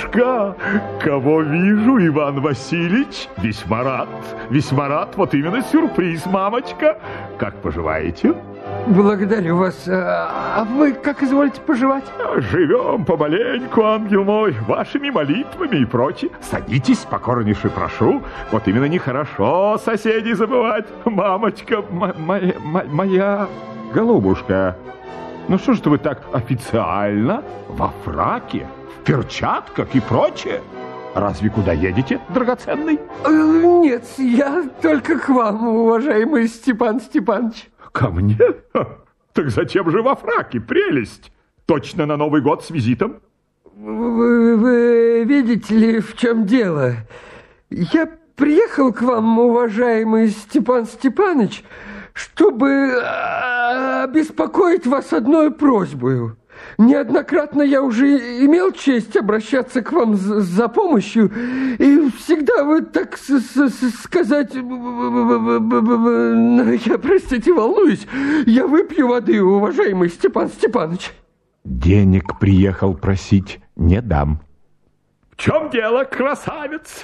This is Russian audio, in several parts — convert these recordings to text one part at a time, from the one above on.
голубушка, кого вижу, Иван Васильевич? Весьма рад, вот именно сюрприз, мамочка. Как поживаете? Благодарю вас. А вы как изволите поживать? Живем помаленьку, ангел мой, вашими молитвами и прочее. Садитесь, покорнейше прошу. Вот именно нехорошо соседей забывать. Мамочка моя голубушка. Ну что же вы так официально, во фраке, в перчатках и прочее? Разве куда едете, драгоценный? Нет, я только к вам, уважаемый Степан Степанович. Ко мне? Так зачем же во фраке, прелесть? Точно на Новый год с визитом? Вы видите ли, в чем дело? Я приехал к вам, уважаемый Степан Степанович, чтобы обеспокоить вас одной просьбой. Неоднократно я уже имел честь обращаться к вам за помощью, и всегда вы, так сказать, я, простите, волнуюсь, я выпью воды, уважаемый Степан Степанович. Денег приехал просить, не дам. В чем дело, красавец?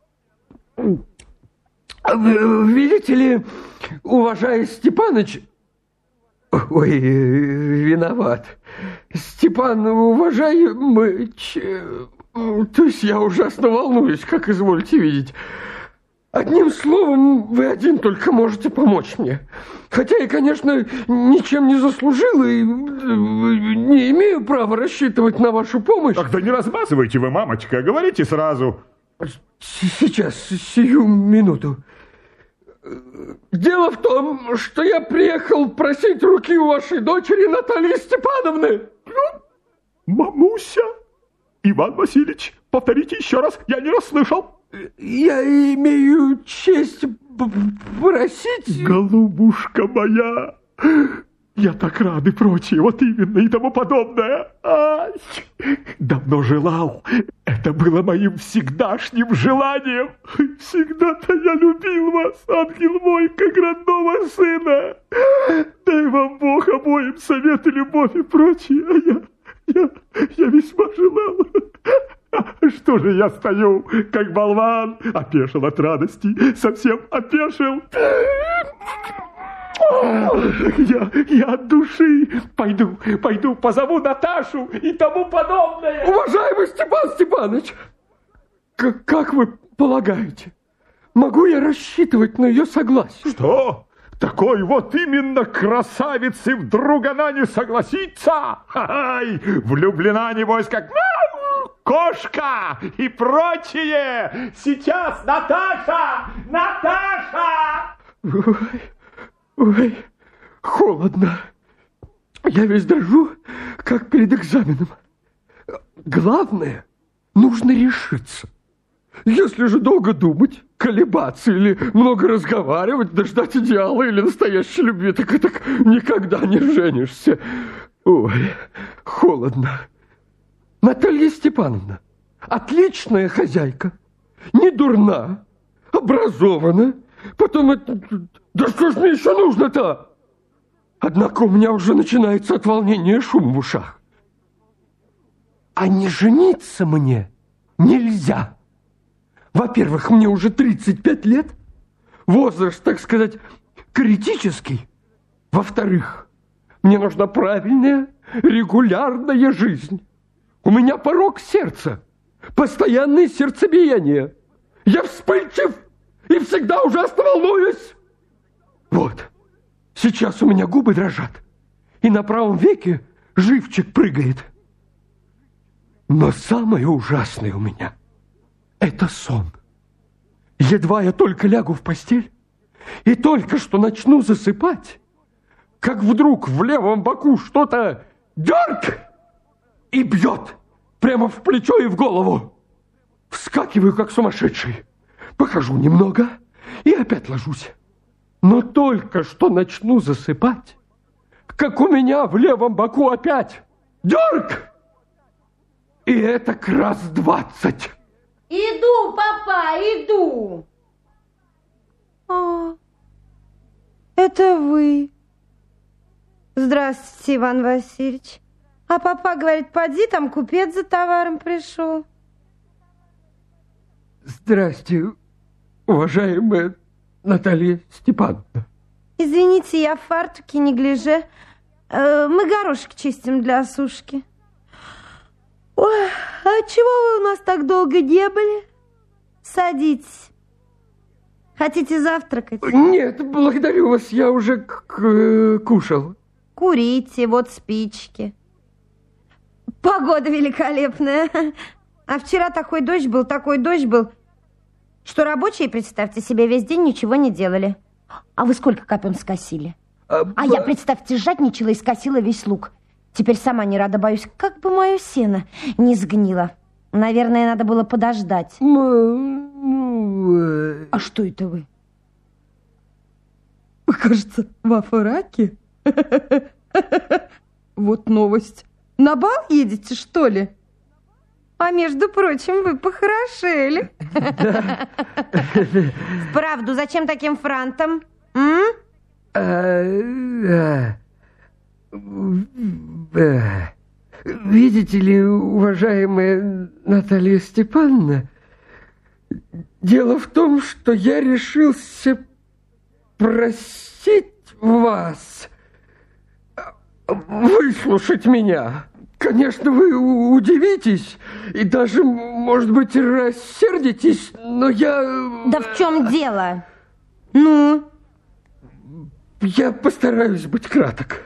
Видите ли, уважаемый Степаныч... Ой, виноват. Степан, уважаемый... То есть я ужасно волнуюсь, как изволите видеть. Одним словом, вы один только можете помочь мне. Хотя я, конечно, ничем не заслужил и не имею права рассчитывать на вашу помощь. Тогда не размазывайте вы, мамочка, говорите сразу. Сейчас, сию минуту. Дело в том, что я приехал просить руки у вашей дочери Натальи Степановны. Мамуся? Иван Васильевич, повторите еще раз, я не расслышал. Я имею честь просить... Голубушка моя, я так рад и прочее, вот именно и тому подобное. Ай, давно желал. Это было моим всегдашним желанием. Всегда-то я любил вас, ангел мой, как родного сына. Дай вам Бог обоим совет и любовь и прочее. А я весьма желал. Что же я стою, как болван? Опешил от радости, совсем опешил. Я от души пойду, позову Наташу и тому подобное. Уважаемый Степан Степанович, как вы полагаете, могу я рассчитывать на ее согласие? Что? Такой вот именно красавицы вдруг она не согласится? Ай, влюблена, небось, как кошка и прочее. Сейчас Наташа! Ой, холодно. Я весь дрожу, как перед экзаменом. Главное, нужно решиться. Если же долго думать, колебаться или много разговаривать, дождать идеала или настоящей любви, так никогда не женишься. Ой, холодно. Наталья Степановна, отличная хозяйка, не дурна, образована. Потом это... Да что ж мне еще нужно-то? Однако у меня уже начинается от волнения шум в ушах. А не жениться мне нельзя. Во-первых, мне уже 35 лет. Возраст, так сказать, критический. Во-вторых, мне нужна правильная, регулярная жизнь. У меня порок сердца, постоянное сердцебиение. Я вспыльчив и всегда ужасно волнуюсь. Вот, сейчас у меня губы дрожат, и на правом веке живчик прыгает. Но самое ужасное у меня – это сон. Едва я только лягу в постель и только что начну засыпать, как вдруг в левом боку что-то дёрг и бьет прямо в плечо и в голову. Вскакиваю, как сумасшедший, похожу немного и опять ложусь. Но только что начну засыпать, как у меня в левом боку опять дёрг! И это раз 20. Иду, папа, иду. А, это вы. Здравствуйте, Иван Васильевич. А папа говорит, поди, там купец за товаром пришел. Здрасте, уважаемая Наталья Степановна. Извините, я в фартуке, неглиже. Мы горошек чистим для осушки. Ой, а чего вы у нас так долго не были? Садитесь. Хотите завтракать? Нет, благодарю вас, я уже кушал. Курите, вот спички. Погода великолепная. А вчера такой дождь был, что рабочие, представьте себе, весь день ничего не делали. А вы сколько копен скосили? А я, представьте, жадничала и скосила весь лук. Теперь сама не рада, боюсь, как бы мое сено не сгнило. Наверное, надо было подождать. А что это вы? Кажется, во фраке. Вот новость. На бал едете, что ли? А между прочим, вы похорошели. Вправду, зачем таким франтом? Видите ли, уважаемая Наталья Степановна, дело в том, что я решился просить вас выслушать меня. Конечно, вы удивитесь и даже, может быть, рассердитесь, но я... Да в чем дело? Ну? Я постараюсь быть краток.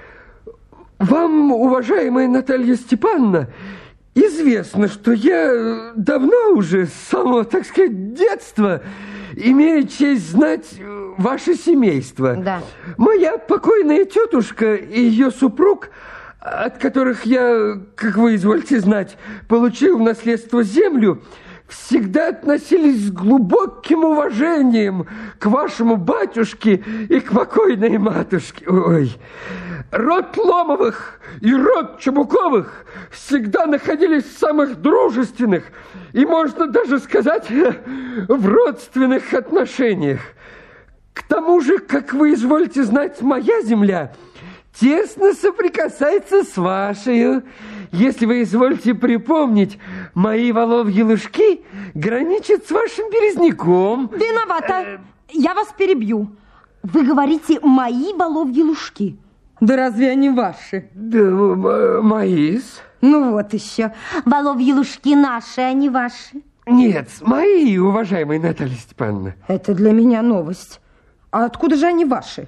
Вам, уважаемая Наталья Степановна, известно, что я давно уже, с самого, так сказать, детства, имею честь знать ваше семейство. Да. Моя покойная тетушка и ее супруг, от которых я, как вы извольте знать, получил в наследство землю, всегда относились с глубоким уважением к вашему батюшке и к покойной матушке. Ой, род Ломовых и род Чебуковых всегда находились в самых дружественных и, можно даже сказать, в родственных отношениях. К тому же, как вы изволите знать, моя земля тесно соприкасается с вашей. Если вы изволите припомнить, мои воловьи лужки граничат с вашим березняком. Виновата. Я вас перебью. Вы говорите «мои воловьи лужки». Да разве они ваши? Да, мои-с. Ну вот еще. Воловьи лужки наши, а не ваши. Нет, мои, уважаемая Наталья Степановна. Это для меня новость. А откуда же они ваши?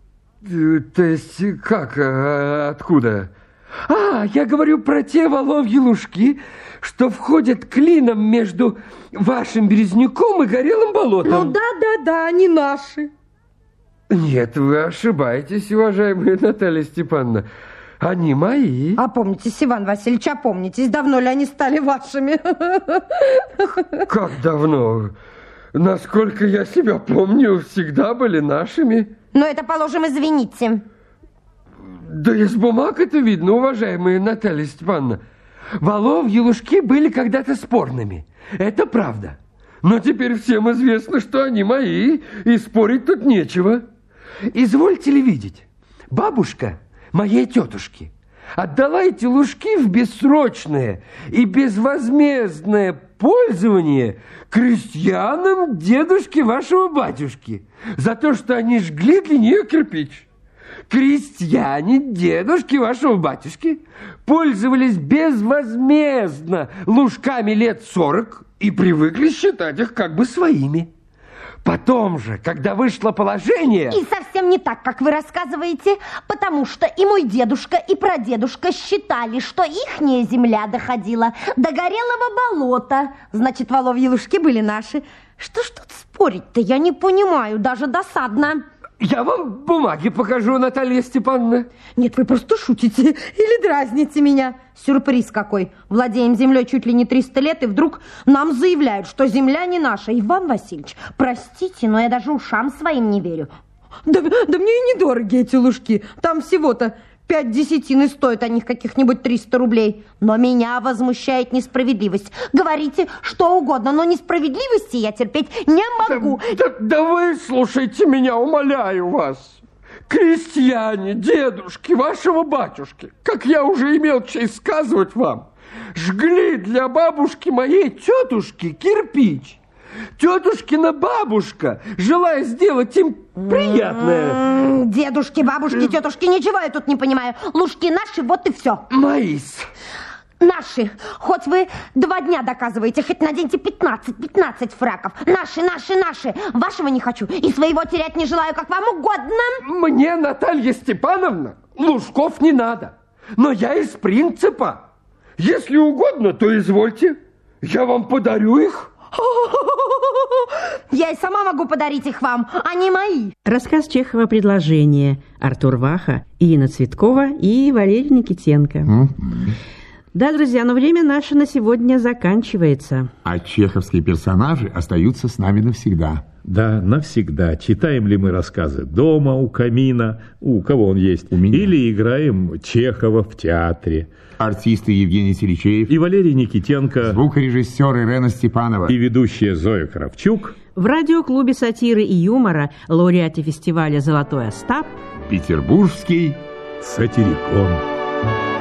То есть, как, откуда? Я говорю про те воловьи лужки, что входят клином между вашим березняком и горелым болотом. Ну да, они наши. Нет, вы ошибаетесь, уважаемая Наталья Степановна. Они мои. Опомнитесь, Иван Васильевич, опомнитесь. Давно ли они стали вашими? Как давно? Насколько я себя помню, всегда были нашими. Но это, положим, извините. Да из бумаг это видно, уважаемая Наталья Степановна. Воловьи лужки были когда-то спорными. Это правда. Но теперь всем известно, что они мои, и спорить тут нечего. Извольте ли видеть, бабушка моей тетушки отдала эти лужки в бессрочное и безвозмездное пользование крестьянам дедушки вашего батюшки за то, что они жгли для нее кирпич. Крестьяне дедушки вашего батюшки пользовались безвозмездно лужками лет 40 и привыкли считать их как бы своими. Потом же, когда вышло положение... И совсем не так, как вы рассказываете, потому что и мой дедушка, и прадедушка считали, что ихняя земля доходила до горелого болота. Значит, воловьи лужки были наши. Что ж тут спорить-то, я не понимаю, даже досадно. Я вам бумаги покажу, Наталья Степановна. Нет, вы просто шутите или дразните меня. Сюрприз какой. Владеем землей чуть ли не 300 лет, и вдруг нам заявляют, что земля не наша. Иван Васильевич, простите, но я даже ушам своим не верю. Да мне и недороги эти лужки. Там всего-то 5 десятин, и стоят они каких-нибудь 300 рублей. Но меня возмущает несправедливость. Говорите что угодно, но несправедливости я терпеть не могу. Да вы слушайте меня, умоляю вас. Крестьяне, дедушки, вашего батюшки, как я уже имел честь сказывать вам, жгли для бабушки моей тетушки кирпич Тетушкина бабушка, желая сделать им приятное. Дедушки, бабушки, тетушки, ничего я тут не понимаю. Лужки наши, вот и все. Маис. Наши. Хоть вы 2 дня доказываете, хоть наденьте 15 фраков. Наши. Вашего не хочу и своего терять не желаю, как вам угодно. Мне, Наталья Степановна, лужков не надо. Но я из принципа. Если угодно, то извольте. Я вам подарю их. Я и сама могу подарить их вам, они мои. Рассказ Чехова «Предложение». Артур Ваха, Ирина Цветкова и Валерий Никитенко. Да, друзья, но время наше на сегодня заканчивается. А чеховские персонажи остаются с нами навсегда. Да, навсегда. Читаем ли мы рассказы дома, у камина, у кого он есть, у меня. Или играем Чехова в театре. Артисты Евгений Серичеев И Валерий Никитенко. Звукорежиссер Ирена Степанова. И ведущая Зоя Кравчук. В радиоклубе сатиры и юмора лауреате фестиваля «Золотой Остап» Петербургский Сатирикон.